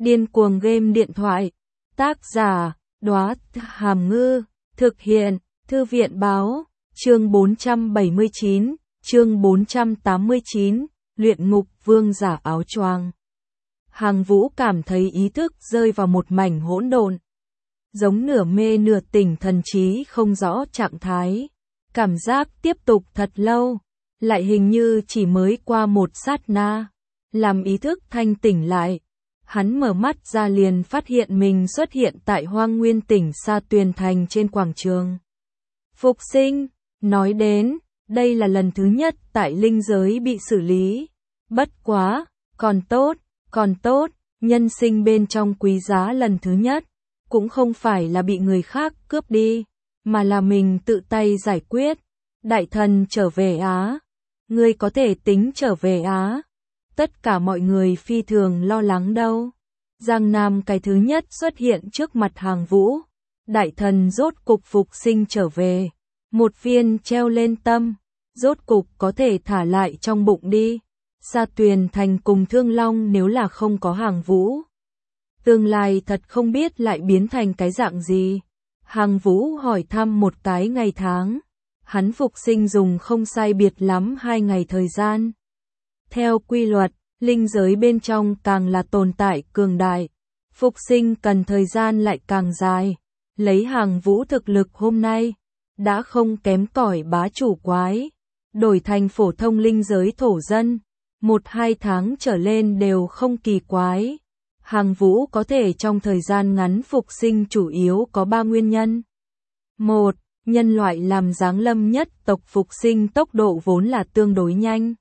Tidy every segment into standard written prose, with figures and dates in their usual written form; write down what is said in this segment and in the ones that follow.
Điên cuồng game điện thoại. Tác giả, Đóa Hàm Ngư. Thực hiện, Thư viện báo. Chương 479, chương 489, luyện ngục vương giả áo choàng. Hàng Vũ cảm thấy ý thức rơi vào một mảnh hỗn độn. Giống nửa mê nửa tỉnh, thần trí không rõ trạng thái. Cảm giác tiếp tục thật lâu, lại hình như chỉ mới qua một sát na. Làm ý thức thanh tỉnh lại, hắn mở mắt ra liền phát hiện mình xuất hiện tại Hoang Nguyên tỉnh Sa Tuyền Thành trên quảng trường. Phục sinh, nói đến, đây là lần thứ nhất tại linh giới bị xử lý. Bất quá, còn tốt, nhân sinh bên trong quý giá lần thứ nhất, cũng không phải là bị người khác cướp đi, mà là mình tự tay giải quyết. Đại thần trở về Á. Ngươi có thể tính trở về Á. Tất cả mọi người phi thường lo lắng đâu. Giang Nam cái thứ nhất xuất hiện trước mặt Hàng Vũ. Đại thần rốt cục phục sinh trở về. Một viên treo lên tâm, rốt cục có thể thả lại trong bụng đi. Sa Tuyền Thành cùng Thương Long nếu là không có Hàng Vũ, tương lai thật không biết lại biến thành cái dạng gì. Hàng Vũ hỏi thăm một cái ngày tháng. Hắn phục sinh dùng không sai biệt lắm 2 ngày thời gian. Theo quy luật, linh giới bên trong càng là tồn tại cường đại, phục sinh cần thời gian lại càng dài. Lấy Hàng Vũ thực lực hôm nay, đã không kém cỏi bá chủ quái. Đổi thành phổ thông linh giới thổ dân, 1-2 tháng trở lên đều không kỳ quái. Hàng Vũ có thể trong thời gian ngắn phục sinh chủ yếu có 3 nguyên nhân. 1. Nhân loại làm giáng lâm nhất tộc phục sinh tốc độ vốn là tương đối nhanh.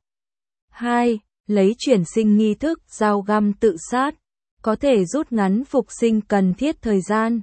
2. Lấy chuyển sinh nghi thức dao găm tự sát, có thể rút ngắn phục sinh cần thiết thời gian.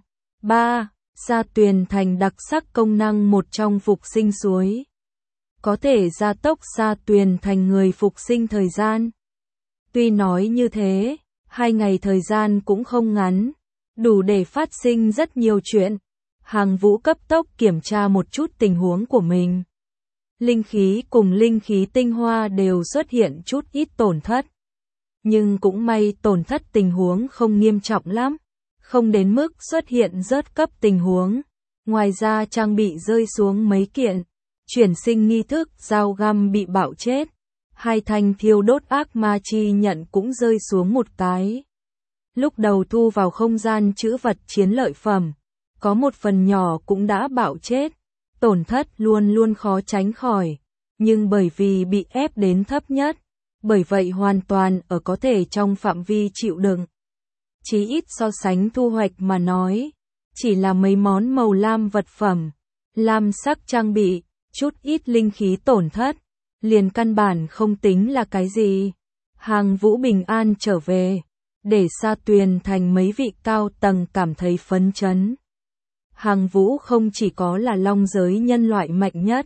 3. Sa Tuyền Thành đặc sắc công năng một trong phục sinh suối, có thể gia tốc Sa Tuyền Thành người phục sinh thời gian. Tuy nói như thế, 2 ngày thời gian cũng không ngắn, đủ để phát sinh rất nhiều chuyện. Hàng Vũ cấp tốc kiểm tra một chút tình huống của mình. Linh khí cùng linh khí tinh hoa đều xuất hiện chút ít tổn thất. Nhưng cũng may tổn thất tình huống không nghiêm trọng lắm, không đến mức xuất hiện rớt cấp tình huống. Ngoài ra trang bị rơi xuống mấy kiện, chuyển sinh nghi thức dao găm bị bạo chết. 2 thanh thiêu đốt ác ma chi nhận cũng rơi xuống một cái. Lúc đầu thu vào không gian trữ vật chiến lợi phẩm, có một phần nhỏ cũng đã bạo chết. Tổn thất luôn luôn khó tránh khỏi, nhưng bởi vì bị ép đến thấp nhất, bởi vậy hoàn toàn ở có thể trong phạm vi chịu đựng. Chí ít so sánh thu hoạch mà nói, chỉ là mấy món màu lam vật phẩm, lam sắc trang bị, chút ít linh khí tổn thất, liền căn bản không tính là cái gì. Hàng Vũ bình an trở về, để Sa Tuyền Thành mấy vị cao tầng cảm thấy phấn chấn. Hàng Vũ không chỉ có là long giới nhân loại mạnh nhất,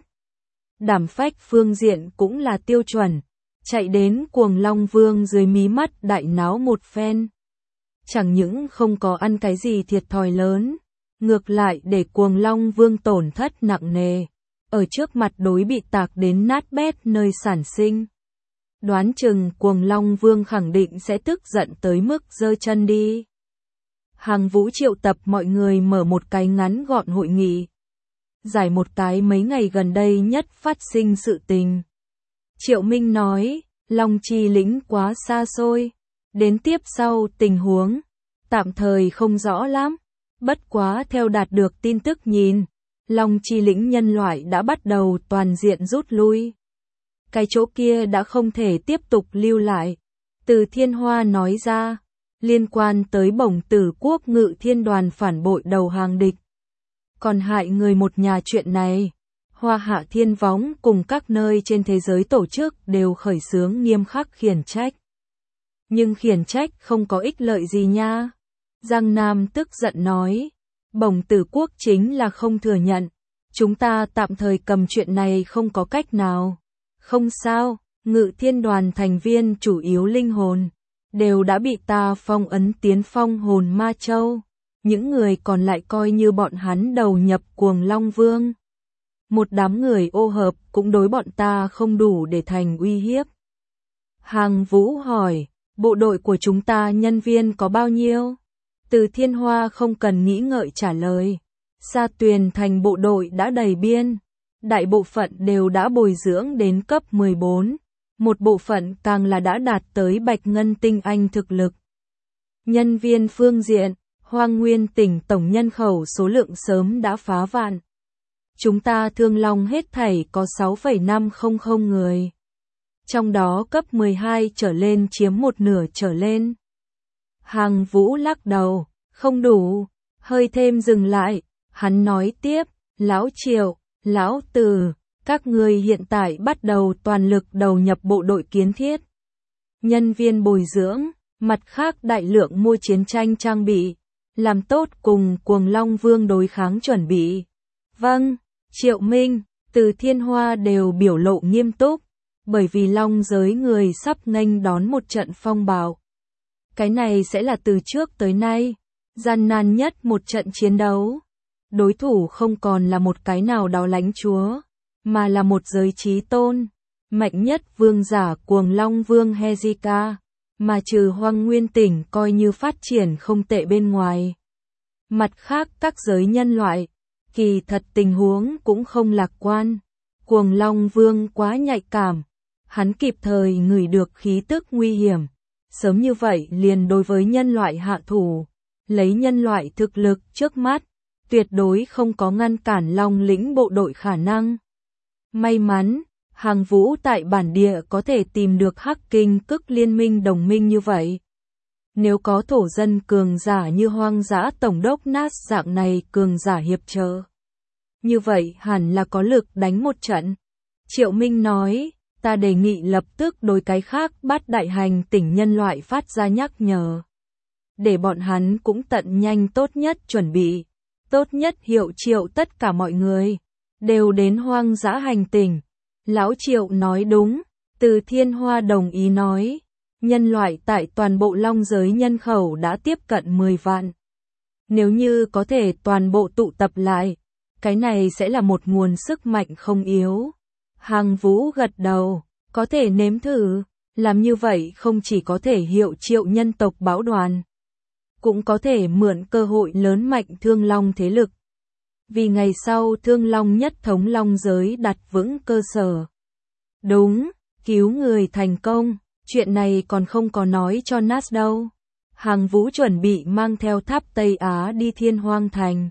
đảm phách phương diện cũng là tiêu chuẩn, chạy đến Cuồng Long Vương dưới mí mắt đại náo một phen. Chẳng những không có ăn cái gì thiệt thòi lớn, ngược lại để Cuồng Long Vương tổn thất nặng nề, ở trước mặt đối bị tạc đến nát bét nơi sản sinh. Đoán chừng Cuồng Long Vương khẳng định sẽ tức giận tới mức giơ chân đi. Hàng Vũ triệu tập mọi người mở một cái ngắn gọn hội nghị, giải một cái mấy ngày gần đây nhất phát sinh sự tình. Triệu Minh nói, Long Chi lĩnh quá xa xôi, đến tiếp sau tình huống, tạm thời không rõ lắm. Bất quá theo đạt được tin tức nhìn, Long Chi lĩnh nhân loại đã bắt đầu toàn diện rút lui. Cái chỗ kia đã không thể tiếp tục lưu lại. Từ Thiên Hoa nói ra, liên quan tới Bổng Tử Quốc Ngự Thiên đoàn phản bội đầu hàng địch, còn hại người một nhà chuyện này, Hoa Hạ Thiên Võng cùng các nơi trên thế giới tổ chức đều khởi xướng nghiêm khắc khiển trách. Nhưng khiển trách không có ích lợi gì nha. Giang Nam tức giận nói, Bổng Tử Quốc chính là không thừa nhận, chúng ta tạm thời cầm chuyện này không có cách nào. Không sao, Ngự Thiên đoàn thành viên chủ yếu linh hồn đều đã bị ta phong ấn tiến Phong Hồn Ma Châu, những người còn lại coi như bọn hắn đầu nhập Cuồng Long Vương. Một đám người ô hợp cũng đối bọn ta không đủ để thành uy hiếp. Hàng Vũ hỏi, Bộ đội của chúng ta nhân viên có bao nhiêu? Từ Thiên Hoa không cần nghĩ ngợi trả lời. Sa Tuyền Thành bộ đội đã đầy biên. Đại bộ phận đều đã bồi dưỡng đến cấp 14. Một bộ phận càng là đã đạt tới bạch ngân tinh anh thực lực. Nhân viên phương diện, Hoang Nguyên tỉnh tổng nhân khẩu số lượng sớm đã phá vạn. Chúng ta Thương Long hết thảy có 6,500 người. Trong đó cấp 12 trở lên chiếm một nửa trở lên. Hàng Vũ lắc đầu, không đủ, hơi thêm dừng lại, hắn nói tiếp, Lão Triệu, Lão Từ, các người hiện tại bắt đầu toàn lực đầu nhập bộ đội kiến thiết. Nhân viên bồi dưỡng, mặt khác đại lượng mua chiến tranh trang bị, làm tốt cùng Cuồng Long Vương đối kháng chuẩn bị. Vâng, Triệu Minh, Từ Thiên Hoa đều biểu lộ nghiêm túc, bởi vì Long giới người sắp nghênh đón một trận phong bạo. Cái này sẽ là từ trước tới nay, gian nan nhất một trận chiến đấu. Đối thủ không còn là một cái nào đó lãnh chúa, mà là một giới chí tôn, mạnh nhất vương giả Cuồng Long Vương Hezika, mà trừ Hoang Nguyên tỉnh coi như phát triển không tệ bên ngoài. Mặt khác các giới nhân loại, kỳ thật tình huống cũng không lạc quan. Cuồng Long Vương quá nhạy cảm, hắn kịp thời ngửi được khí tức nguy hiểm, sớm như vậy liền đối với nhân loại hạ thủ, lấy nhân loại thực lực trước mắt, tuyệt đối không có ngăn cản Long lĩnh bộ đội khả năng. May mắn, Hàng Vũ tại bản địa có thể tìm được Hắc Kinh Cức liên minh đồng minh như vậy. Nếu có thổ dân cường giả như Hoang Dã Tổng đốc Nas dạng này cường giả hiệp trợ, như vậy hẳn là có lực đánh một trận. Triệu Minh nói, ta đề nghị lập tức đối cái khác Bát Đại Hành tỉnh nhân loại phát ra nhắc nhở. Để bọn hắn cũng tận nhanh tốt nhất chuẩn bị, tốt nhất hiệu triệu tất cả mọi người, đều đến Hoang Dã Hành tỉnh. Lão Triệu nói đúng, Từ Thiên Hoa đồng ý nói, nhân loại tại toàn bộ Long giới nhân khẩu đã tiếp cận 10 vạn. Nếu như có thể toàn bộ tụ tập lại, cái này sẽ là một nguồn sức mạnh không yếu. Hàng Vũ gật đầu, có thể nếm thử, làm như vậy không chỉ có thể hiệu triệu nhân tộc bão đoàn, cũng có thể mượn cơ hội lớn mạnh Thương Long thế lực. Vì ngày sau Thương Long nhất thống Long giới đặt vững cơ sở. Đúng, cứu người thành công, chuyện này còn không có nói cho Nas đâu. Hàng Vũ chuẩn bị mang theo tháp Tây Á đi Thiên Hoang Thành.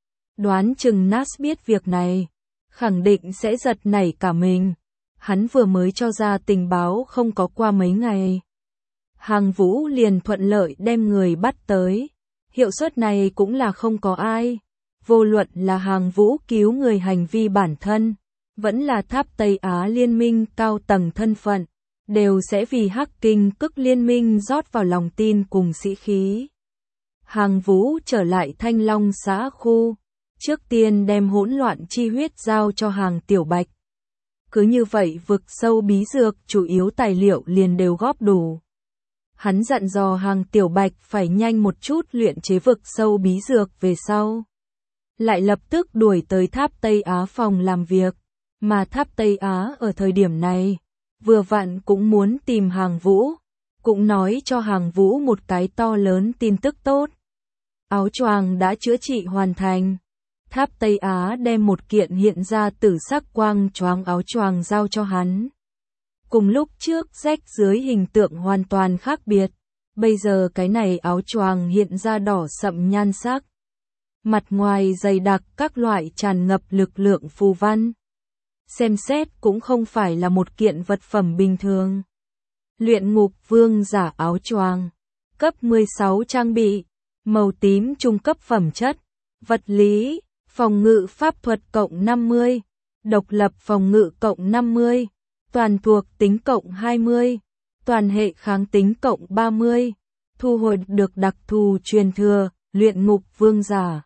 Đoán chừng Nas biết việc này, khẳng định sẽ giật nảy cả mình. Hắn vừa mới cho ra tình báo không có qua mấy ngày. Hàng Vũ liền thuận lợi đem người bắt tới. Hiệu suất này cũng là không có ai. Vô luận là Hàng Vũ cứu người hành vi bản thân, vẫn là tháp Tây Á liên minh cao tầng thân phận, đều sẽ vì Hắc Kinh Cức liên minh rót vào lòng tin cùng sĩ khí. Hàng Vũ trở lại Thanh Long xã khu, trước tiên đem hỗn loạn chi huyết giao cho Hàng Tiểu Bạch. Cứ như vậy vực sâu bí dược chủ yếu tài liệu liền đều góp đủ. Hắn dặn dò Hàng Tiểu Bạch phải nhanh một chút luyện chế vực sâu bí dược về sau. Lại lập tức đuổi tới tháp Tây Á phòng làm việc, mà tháp Tây Á ở thời điểm này, vừa vặn cũng muốn tìm Hàng Vũ, cũng nói cho Hàng Vũ một cái to lớn tin tức tốt. Áo choàng đã chữa trị hoàn thành. Tháp Tây Á đem một kiện hiện ra tử sắc quang choáng áo choàng giao cho hắn. Cùng lúc trước rách dưới hình tượng hoàn toàn khác biệt, bây giờ cái này áo choàng hiện ra đỏ sậm nhan sắc. Mặt ngoài dày đặc các loại tràn ngập lực lượng phù văn. Xem xét cũng không phải là một kiện vật phẩm bình thường. Luyện ngục vương giả áo choàng, cấp 16 trang bị, màu tím trung cấp phẩm chất, vật lý, phòng ngự pháp thuật cộng 50, độc lập phòng ngự cộng 50, toàn thuộc tính cộng 20, toàn hệ kháng tính cộng 30, thu hồi được đặc thù truyền thừa, luyện ngục vương giả.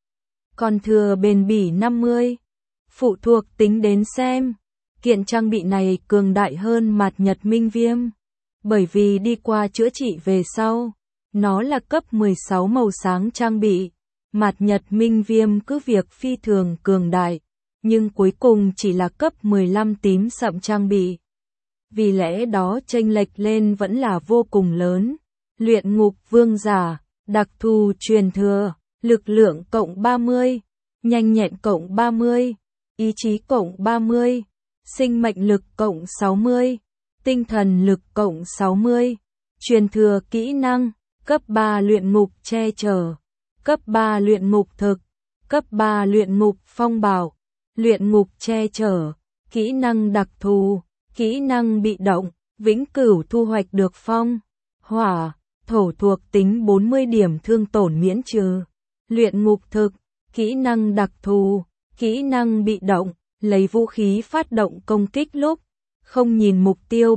Còn thừa bền bỉ 50, phụ thuộc tính đến xem, kiện trang bị này cường đại hơn Mạt Nhật Minh Viêm, bởi vì đi qua chữa trị về sau, nó là cấp 16 màu sáng trang bị. Mạt Nhật Minh Viêm cứ việc phi thường cường đại, nhưng cuối cùng chỉ là cấp 15 tím sậm trang bị. vì lẽ đó chênh lệch lên vẫn là vô cùng lớn. Luyện ngục vương giả, đặc thù truyền thừa, lực lượng cộng 30, nhanh nhẹn cộng 30, ý chí cộng 30, sinh mệnh lực cộng 60, tinh thần lực cộng 60, truyền thừa kỹ năng, cấp 3 luyện ngục che chở, cấp 3 luyện ngục thực, cấp 3 luyện ngục phong bảo, luyện ngục che chở, kỹ năng đặc thù, kỹ năng bị động, vĩnh cửu thu hoạch được phong, hỏa, thổ thuộc tính 40 điểm thương tổn miễn trừ. Luyện ngục thực, kỹ năng đặc thù, kỹ năng bị động, lấy vũ khí phát động công kích lúc không nhìn mục tiêu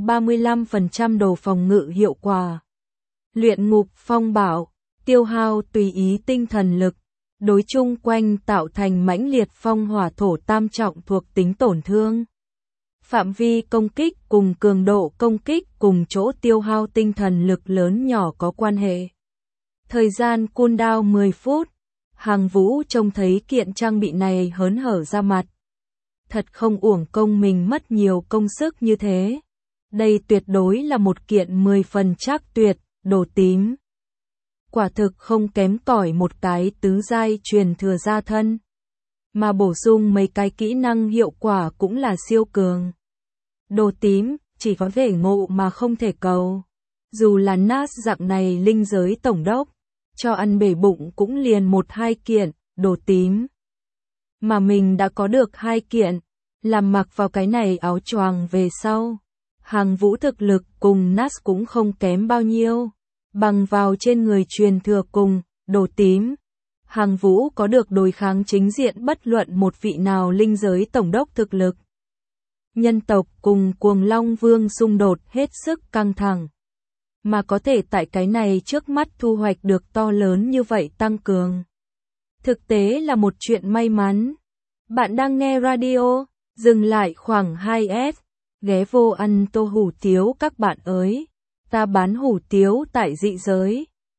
35% đồ phòng ngự hiệu quả. Luyện ngục phong bảo, tiêu hao tùy ý tinh thần lực, đối chung quanh tạo thành mãnh liệt phong hỏa thổ tam trọng thuộc tính tổn thương. Phạm vi công kích cùng cường độ công kích cùng chỗ tiêu hao tinh thần lực lớn nhỏ có quan hệ. Thời gian cooldown 10 phút. Hàng Vũ trông thấy kiện trang bị này hớn hở ra mặt. Thật không uổng công mình mất nhiều công sức như thế. Đây tuyệt đối là một kiện 10 phần chắc tuyệt, đồ tím. Quả thực không kém cỏi một cái tứ giai truyền thừa gia thân. Mà bổ sung mấy cái kỹ năng hiệu quả cũng là siêu cường. Đồ tím, chỉ có thể ngộ mà không thể cầu. Dù là Nas dạng này linh giới tổng đốc, cho ăn bể bụng cũng liền 1-2 kiện, đồ tím. Mà mình đã có được 2 kiện, làm mặc vào cái này áo choàng về sau. Hàng Vũ thực lực cùng Nas cũng không kém bao nhiêu. Bằng vào trên người truyền thừa cùng, đồ tím. Hàng Vũ có được đối kháng chính diện bất luận một vị nào linh giới tổng đốc thực lực. Nhân tộc cùng Cuồng Long Vương xung đột hết sức căng thẳng. Mà có thể tại cái này trước mắt thu hoạch được to lớn như vậy tăng cường. Thực tế là một chuyện may mắn. Bạn đang nghe radio, dừng lại khoảng 2S, ghé vô ăn tô hủ tiếu các bạn ơi. Ta bán hủ tiếu tại dị giới.